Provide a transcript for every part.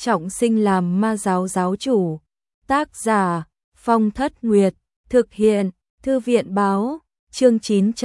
trọng sinh làm ma giáo giáo chủ. Tác giả Phong Thất Nguyệt, thực hiện Thư viện Báo, chương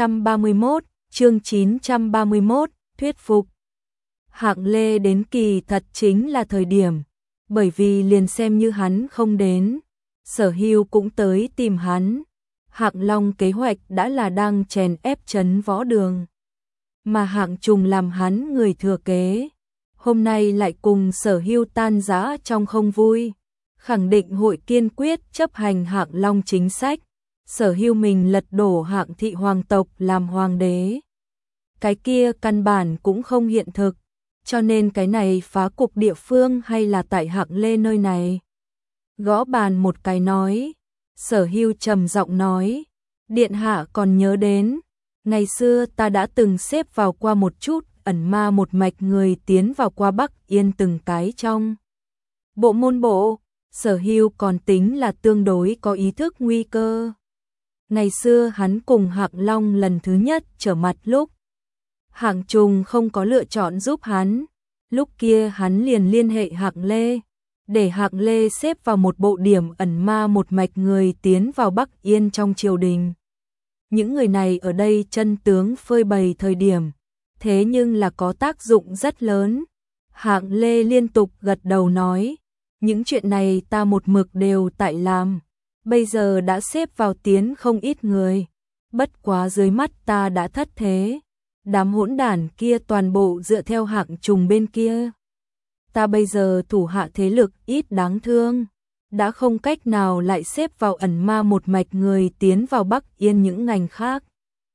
931, thuyết phục. Hạng Lê đến kỳ thật chính là thời điểm, bởi vì liền xem như hắn không đến, Sở Hưu cũng tới tìm hắn. Hạng Long kế hoạch đã là đang chèn ép Trấn Võ Đường, mà Hạng Trùng làm hắn người thừa kế, hôm nay lại cùng Sở Hưu tan rã trong không vui, khẳng định hội kiên quyết chấp hành Hạng Long chính sách. Sở Hưu mình lật đổ Hạng thị hoàng tộc làm hoàng đế, cái kia căn bản cũng không hiện thực, cho nên cái này phá cục địa phương hay là tại Hạng Lê nơi này. Gõ bàn một cái nói, Sở Hưu trầm giọng nói, điện hạ còn nhớ đến, ngày xưa ta đã từng xếp vào qua một chút ẩn ma một mạch người tiến vào qua Bắc Yên từng cái trong bộ môn bộ. Sở Hưu còn tính là tương đối có ý thức nguy cơ. Ngày xưa hắn cùng Hạng Long lần thứ nhất trở mặt lúc Hạng Trùng không có lựa chọn giúp hắn, lúc kia hắn liền liên hệ Hạng Lê, để Hạng Lê xếp vào một bộ điểm ẩn ma một mạch người tiến vào Bắc Yên trong triều đình. Những người này ở đây chân tướng phơi bày thời điểm, thế nhưng là có tác dụng rất lớn. Hạng Lê liên tục gật đầu nói, những chuyện này ta một mực đều tại làm, bây giờ đã xếp vào tiến không ít người, bất quá dưới mắt ta đã thất thế, đám hỗn đản kia toàn bộ dựa theo Hạng Trùng bên kia. Ta bây giờ thủ hạ thế lực ít đáng thương, đã không cách nào lại xếp vào ẩn ma một mạch người tiến vào Bắc Yên những ngành khác.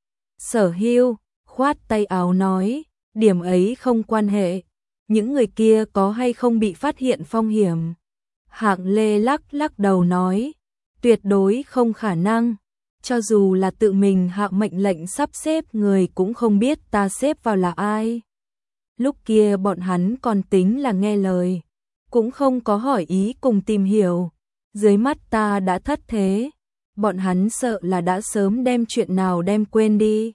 Sở Hưu khoát tay áo nói, điểm ấy không quan hệ, những người kia có hay không bị phát hiện phong hiểm. Hạng Lê lắc đầu nói, tuyệt đối không khả năng, cho dù là tự mình hạ mệnh lệnh sắp xếp người cũng không biết ta xếp vào là ai. Lúc kia bọn hắn còn tính là nghe lời, cũng không có hỏi ý cùng tìm hiểu, dưới mắt ta đã thất thế, bọn hắn sợ là đã sớm đem chuyện nào đem quên đi.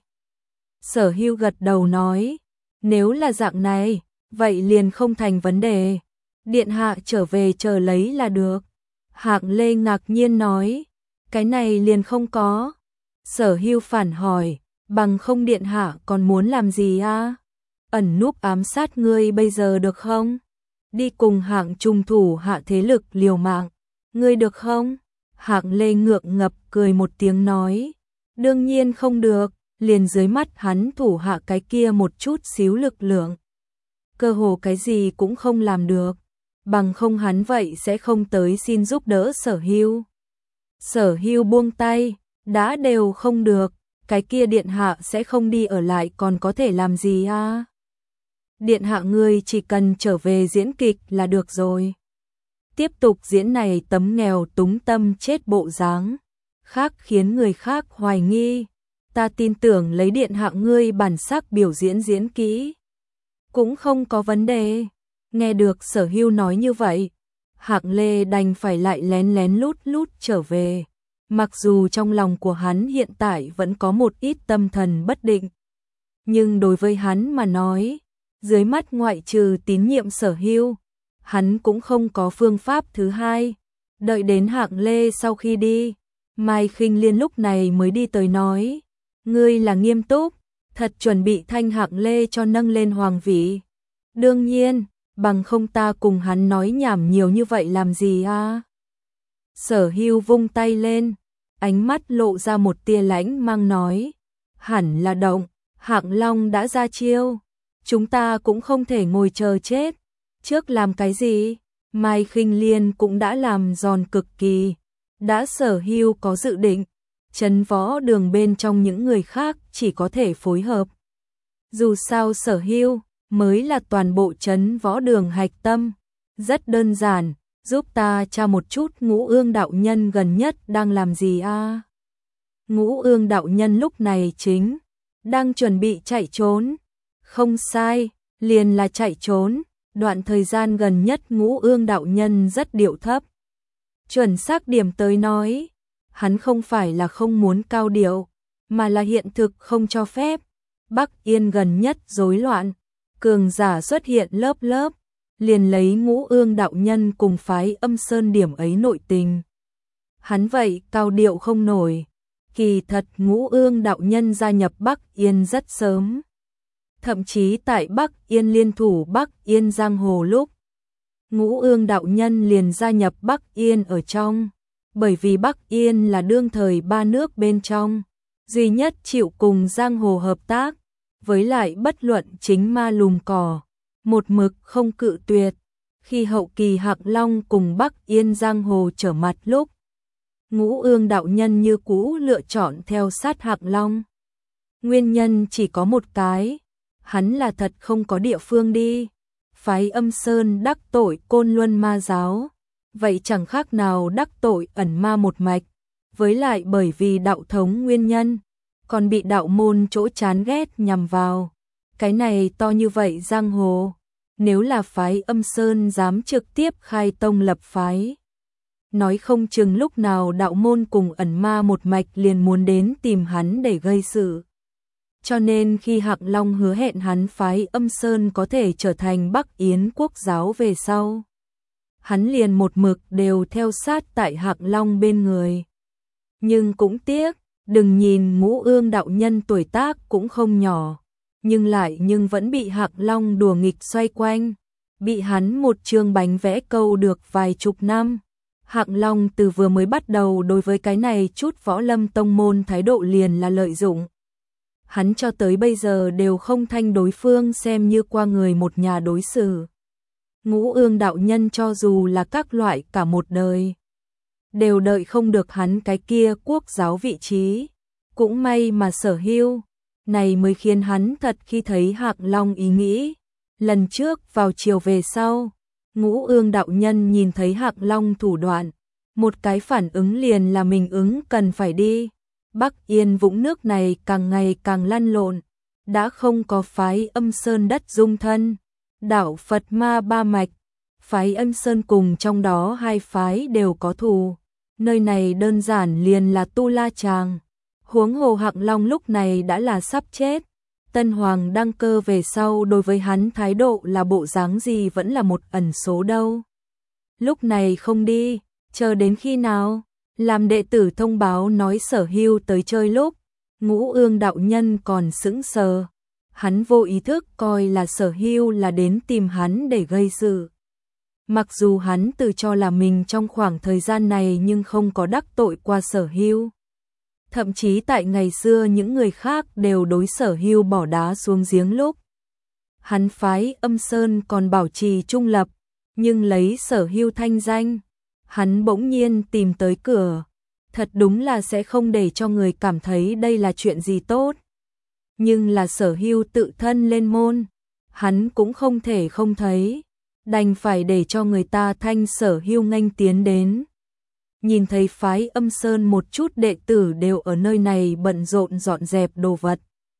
Sở Hưu gật đầu nói, nếu là dạng này, vậy liền không thành vấn đề, điện hạ trở về chờ lấy là được. Hạng Lê ngạc nhiên nói, cái này liền không có. Sở Hưu phản hỏi, bằng không điện hạ còn muốn làm gì a? Ẩn núp ám sát ngươi bây giờ được không? Đi cùng Hạng Trùng thủ hạ thế lực liều mạng, ngươi được không? Hạng Lê ngượng ngập cười một tiếng nói, đương nhiên không được, liền dưới mắt hắn thủ hạ cái kia một chút xíu lực lượng, cơ hồ cái gì cũng không làm được, bằng không hắn vậy sẽ không tới xin giúp đỡ Sở Hưu. Sở Hưu buông tay, đã đều không được, cái kia điện hạ sẽ không đi ở lại còn có thể làm gì a? Điện hạ ngươi chỉ cần trở về diễn kịch là được rồi. Tiếp tục diễn này tấm nghèo túng tâm chết bộ dáng, khác khiến người khác hoài nghi. Ta tin tưởng lấy điện hạ ngươi bản sắc biểu diễn kỹ, cũng không có vấn đề. Nghe được Sở Hưu nói như vậy, Hạng Lê đành phải lại lén lút trở về. Mặc dù trong lòng của hắn hiện tại vẫn có một ít tâm thần bất định, nhưng đối với hắn mà nói, dưới mắt ngoại trừ tín nhiệm Sở Hưu, hắn cũng không có phương pháp thứ hai. Đợi đến Hạng Lê sau khi đi, Mai Khinh Liên lúc này mới đi tới nói, ngươi là nghiêm túc, thật chuẩn bị thanh Hạng Lê cho nâng lên hoàng vị. Đương nhiên, bằng không ta cùng hắn nói nhảm nhiều như vậy làm gì a? Sở Hưu vung tay lên, ánh mắt lộ ra một tia lãnh mang nói, hẳn là động, Hạng Long đã ra chiêu, chúng ta cũng không thể ngồi chờ chết, trước làm cái gì? Mai Khinh Liên cũng đã làm giòn cực kỳ, đã Sở Hưu có dự định, Trấn Võ Đường bên trong những người khác chỉ có thể phối hợp. Dù sao Sở Hưu mới là toàn bộ Trấn Võ Đường hạch tâm, rất đơn giản, giúp ta tra một chút Ngũ Ương đạo nhân gần nhất đang làm gì a? Ngũ Ương đạo nhân lúc này chính đang chuẩn bị chạy trốn. Không sai, liền là chạy trốn, đoạn thời gian gần nhất Ngũ Ương đạo nhân rất điệu thấp. Chuẩn xác điểm tới nói, hắn không phải là không muốn cao điệu, mà là hiện thực không cho phép. Bắc Yên gần nhất rối loạn, cường giả xuất hiện lớp lớp, liền lấy Ngũ Ương đạo nhân cùng phái Âm Sơn điểm ấy nội tình. Hắn vậy cao điệu không nổi. Kỳ thật Ngũ Ương đạo nhân gia nhập Bắc Yên rất sớm. Thậm chí tại Bắc Yên liên thủ Bắc Yên giang hồ lúc, Ngũ Ương đạo nhân liền gia nhập Bắc Yên ở trong, bởi vì Bắc Yên là đương thời ba nước bên trong duy nhất chịu cùng giang hồ hợp tác, với lại bất luận chính ma lùm cỏ, một mực không cự tuyệt. Khi hậu kỳ Hạc Long cùng Bắc Yên giang hồ trở mặt lúc, Ngũ Ương đạo nhân như cũ lựa chọn theo sát Hạc Long. Nguyên nhân chỉ có một cái, hắn là thật không có địa phương đi. Phái Âm Sơn đắc tội Côn Luân ma giáo, vậy chẳng khác nào đắc tội ẩn ma một mạch, với lại bởi vì đạo thống nguyên nhân, còn bị đạo môn chỗ chán ghét nhằm vào. Cái này to như vậy giang hồ, nếu là phái Âm Sơn dám trực tiếp khai tông lập phái, nói không chừng lúc nào đạo môn cùng ẩn ma một mạch liền muốn đến tìm hắn để gây sự. Cho nên khi Hạc Long hứa hẹn hắn phái Âm Sơn có thể trở thành Bắc Yến quốc giáo về sau, hắn liền một mực đều theo sát tại Hạc Long bên người. Nhưng cũng tiếc, đừng nhìn Ngũ Ương đạo nhân tuổi tác cũng không nhỏ, nhưng vẫn bị Hạc Long đùa nghịch xoay quanh, bị hắn một chương bánh vẽ câu được vài chục năm. Hạc Long từ vừa mới bắt đầu đối với cái này chút võ lâm tông môn thái độ liền là lợi dụng. Hắn cho tới bây giờ đều không thanh đối phương xem như qua người một nhà đối xử. Ngũ Ương đạo nhân cho dù là các loại cả một đời, đều đợi không được hắn cái kia quốc giáo vị trí. Cũng may mà Sở Hưu, này mới khiến hắn thật khi thấy Hạc Long ý nghĩ. Lần trước vào chiều về sau, Ngũ Ương đạo nhân nhìn thấy Hạc Long thủ đoạn, một cái phản ứng liền là mình ứng cần phải đi. Bắc Yên vũng nước này càng ngày càng lăn lộn, đã không có phái Âm Sơn đất dung thân, đạo Phật ma ba mạch, phái Âm Sơn cùng trong đó hai phái đều có thù, nơi này đơn giản liền là tu la chàng. Huống hồ Hạc Long lúc này đã là sắp chết, Tân Hoàng đăng cơ về sau đối với hắn thái độ là bộ dáng gì vẫn là một ẩn số đâu. Lúc này không đi, chờ đến khi nào? Làm đệ tử thông báo nói Sở Hưu tới chơi lúc, Ngũ Ương đạo nhân còn sững sờ. Hắn vô ý thức coi là Sở Hưu là đến tìm hắn để gây sự. Mặc dù hắn tự cho là mình trong khoảng thời gian này nhưng không có đắc tội qua Sở Hưu. Thậm chí tại ngày xưa những người khác đều đối Sở Hưu bỏ đá xuống giếng lúc, hắn phái Âm Sơn còn bảo trì trung lập, nhưng lấy Sở Hưu thanh danh, hắn bỗng nhiên tìm tới cửa, thật đúng là sẽ không để cho người cảm thấy đây là chuyện gì tốt. Nhưng là Sở Hưu tự thân lên môn, hắn cũng không thể không thấy, đành phải để cho người ta thanh Sở Hưu nghênh tiến đến. Nhìn thấy phái Âm Sơn một chút đệ tử đều ở nơi này bận rộn dọn dẹp đồ vật.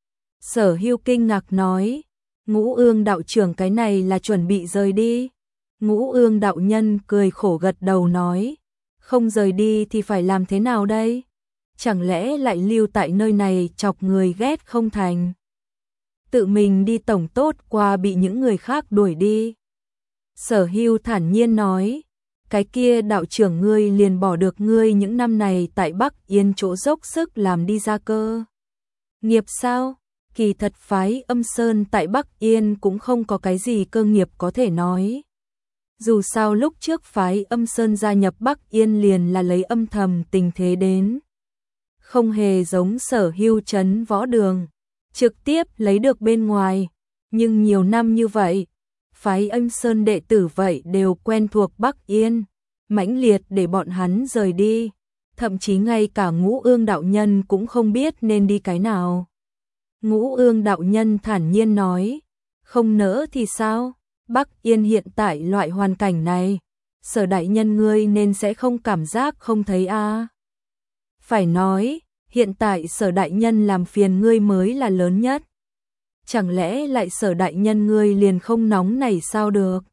Sở Hưu kinh ngạc nói, Ngũ Ương đạo trưởng cái này là chuẩn bị rời đi. Ngũ Ương đạo nhân cười khổ gật đầu nói, không rời đi thì phải làm thế nào đây? Chẳng lẽ lại lưu tại nơi này chọc người ghét không thành? Tự mình đi tổng tốt qua bị những người khác đuổi đi. Sở Hưu thản nhiên nói, cái kia đạo trưởng ngươi liền bỏ được ngươi những năm này tại Bắc Yên chỗ dốc sức làm đi ra cơ. Nghiệp sao? Kỳ thật phái Âm Sơn tại Bắc Yên cũng không có cái gì cơ nghiệp có thể nói. Dù sao lúc trước phái Âm Sơn gia nhập Bắc Yên liền là lấy âm thầm tình thế đến. Không hề giống Sở Hưu trấn võ đường, trực tiếp lấy được bên ngoài. Nhưng nhiều năm như vậy, phái Âm Sơn đệ tử vậy đều quen thuộc Bắc Yên, mãnh liệt để bọn hắn rời đi. Thậm chí ngay cả Ngũ Ương đạo nhân cũng không biết nên đi cái nào. Ngũ Ương đạo nhân thản nhiên nói, không nỡ thì sao? Bắc Yên hiện tại loại hoàn cảnh này, Sở đại nhân ngươi nên sẽ không cảm giác không thấy a. Phải nói, hiện tại Sở đại nhân làm phiền ngươi mới là lớn nhất. Chẳng lẽ lại Sở đại nhân ngươi liền không nóng này sao được?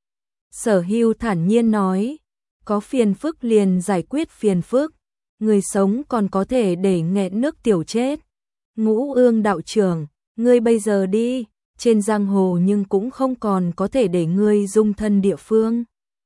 Sở Hưu thản nhiên nói, có phiền phức liền giải quyết phiền phức, người sống còn có thể để nghẹn nước tiểu chết. Ngũ Ương đạo trưởng, ngươi bây giờ đi, trên giang hồ nhưng cũng không còn có thể để ngươi dung thân địa phương.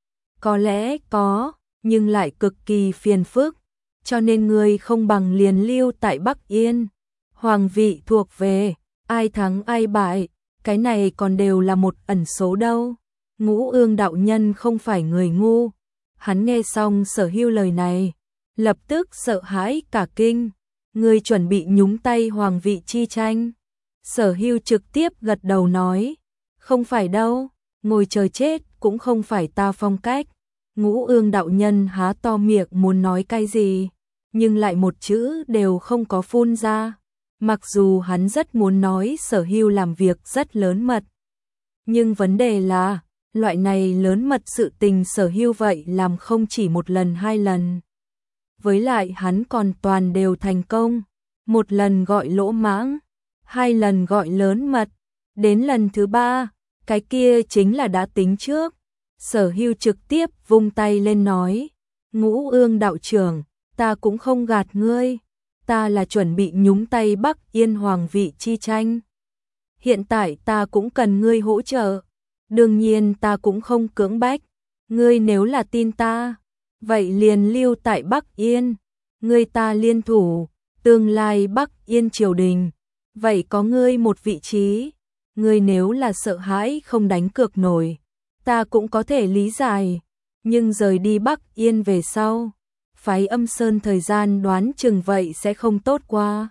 Có lẽ có, nhưng lại cực kỳ phiền phức, cho nên ngươi không bằng liền lưu tại Bắc Yên. Hoàng vị thuộc về, ai thắng ai bại, cái này còn đều là một ẩn số đâu. Ngũ Ương đạo nhân không phải người ngu, hắn nghe xong Sở Hưu lời này, lập tức sợ hãi cả kinh. Ngươi chuẩn bị nhúng tay hoàng vị chi tranh? Sở Hưu trực tiếp gật đầu nói, không phải đâu, ngồi chờ chết cũng không phải ta phong cách. Ngũ Ương đạo nhân há to miệng muốn nói cái gì, nhưng lại một chữ đều không có phun ra. Mặc dù hắn rất muốn nói Sở Hưu làm việc rất lớn mật, nhưng vấn đề là, loại này lớn mật sự tình Sở Hưu vậy làm không chỉ một lần hai lần. Với lại hắn còn toàn đều thành công, một lần gọi lỗ mãng, hai lần gọi lớn mật, đến lần thứ ba, cái kia chính là đã tính trước. Sở Hưu trực tiếp vung tay lên nói, Ngũ Ương đạo trưởng, ta cũng không gạt ngươi, ta là chuẩn bị nhúng tay Bắc Yên hoàng vị chi tranh. Hiện tại ta cũng cần ngươi hỗ trợ, đương nhiên ta cũng không cưỡng bách, ngươi nếu là tin ta, vậy liền lưu tại Bắc Yên, ngươi ta liên thủ, tương lai Bắc Yên triều đình, vậy có ngươi một vị trí, ngươi nếu là sợ hãi không đánh cược nổi, ta cũng có thể lý giải, nhưng rời đi Bắc Yên về sau, phái Âm Sơn thời gian đoán chừng vậy sẽ không tốt qua.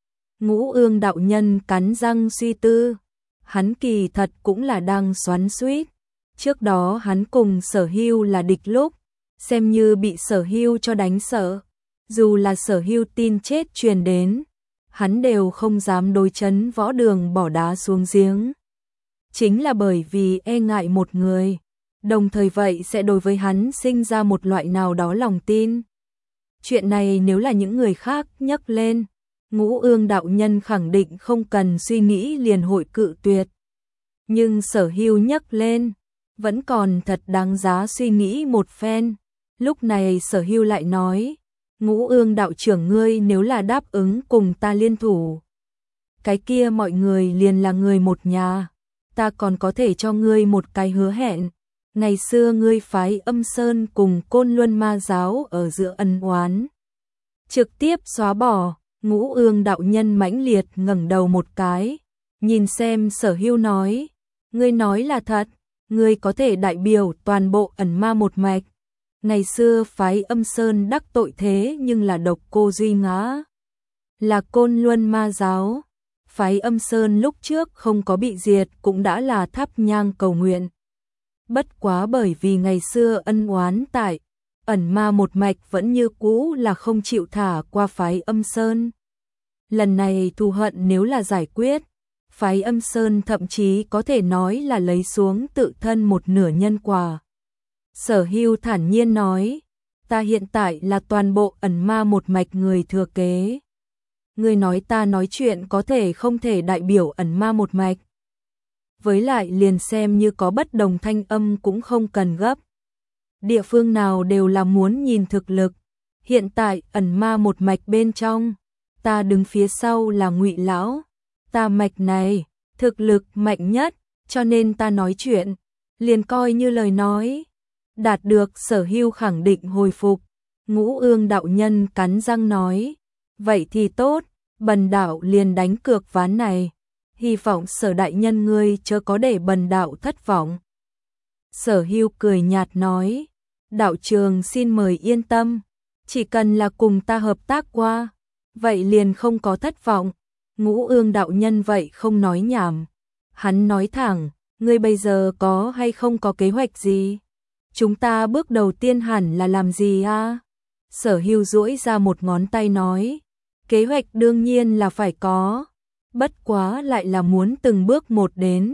Ngũ Ương đạo nhân cắn răng suy tư, hắn kỳ thật cũng là đang xoắn xuýt. Trước đó hắn cùng Sở Hưu là địch lúc, xem như bị Sở Hưu cho đánh sợ, dù là Sở Hưu tin chết truyền đến, hắn đều không dám đối chấn Võ Đường bỏ đá xuống giếng. Chính là bởi vì e ngại một người, đồng thời vậy sẽ đối với hắn sinh ra một loại nào đó lòng tin. Chuyện này nếu là những người khác nhắc lên, Ngũ Ương đạo nhân khẳng định không cần suy nghĩ liền hội cự tuyệt. Nhưng Sở Hưu nhắc lên, vẫn còn thật đáng giá suy nghĩ một phen. Lúc này Sở Hưu lại nói, Ngũ Ương đạo trưởng ngươi nếu là đáp ứng cùng ta liên thủ, cái kia mọi người liền là người một nhà, ta còn có thể cho ngươi một cái hứa hẹn. Ngày xưa ngươi phái Âm Sơn cùng Côn Luân Ma giáo ở giữa ân oán, trực tiếp xóa bỏ. Ngũ Ương đạo nhân mãnh liệt ngẩng đầu một cái, nhìn xem Sở Hưu nói, ngươi nói là thật, ngươi có thể đại biểu toàn bộ ẩn ma một mạch. Ngày xưa phái Âm Sơn đắc tội thế nhưng là độc cô duy ngã, là Côn Luân Ma giáo, phái Âm Sơn lúc trước không có bị diệt cũng đã là thắp nhang cầu nguyện. Bất quá bởi vì ngày xưa ân oán tại ẩn ma một mạch vẫn như cũ là không chịu thả qua phái Âm Sơn. Lần này thù hận nếu là giải quyết, phái Âm Sơn thậm chí có thể nói là lấy xuống tự thân một nửa nhân quả. Sở Hưu thản nhiên nói, ta hiện tại là toàn bộ ẩn ma một mạch người thừa kế. Ngươi nói ta nói chuyện có thể không thể đại biểu ẩn ma một mạch. Với lại liền xem như có bất đồng thanh âm cũng không cần gấp. Địa phương nào đều là muốn nhìn thực lực. Hiện tại ẩn ma một mạch bên trong, ta đứng phía sau là Ngụy lão, ta mạch này thực lực mạnh nhất, cho nên ta nói chuyện liền coi như lời nói. Đạt được Sở Hưu khẳng định hồi phục, Ngũ Ương đạo nhân cắn răng nói, vậy thì tốt, bần đạo liền đánh cược ván này, hy vọng Sở đại nhân ngươi chớ có để bần đạo thất vọng. Sở Hưu cười nhạt nói, đạo trường xin mời yên tâm, chỉ cần là cùng ta hợp tác qua, vậy liền không có thất vọng. Ngũ Ương đạo nhân vậy không nói nhảm, hắn nói thẳng, ngươi bây giờ có hay không có kế hoạch gì? Chúng ta bước đầu tiên hẳn là làm gì a? Sở Hưu duỗi ra một ngón tay nói, kế hoạch đương nhiên là phải có, bất quá lại là muốn từng bước một đến.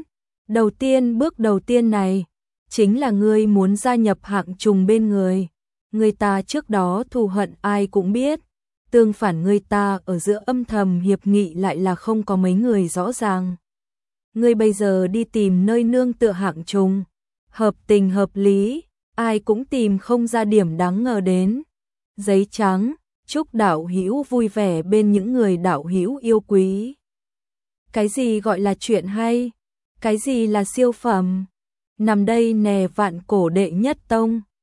Bước đầu tiên này, chính là ngươi muốn gia nhập hạng trùng bên người. Người ta trước đó thù hận ai cũng biết, tương phản người ta ở giữa âm thầm hiệp nghị lại là không có mấy người rõ ràng. Ngươi bây giờ đi tìm nơi nương tựa hạng trùng, hợp tình hợp lý, ai cũng tìm không ra điểm đáng ngờ đến. Giấy trắng, chúc đạo hữu vui vẻ bên những người đạo hữu yêu quý. Cái gì gọi là chuyện hay? Cái gì là siêu phẩm? Nằm đây nè, vạn cổ đệ nhất tông.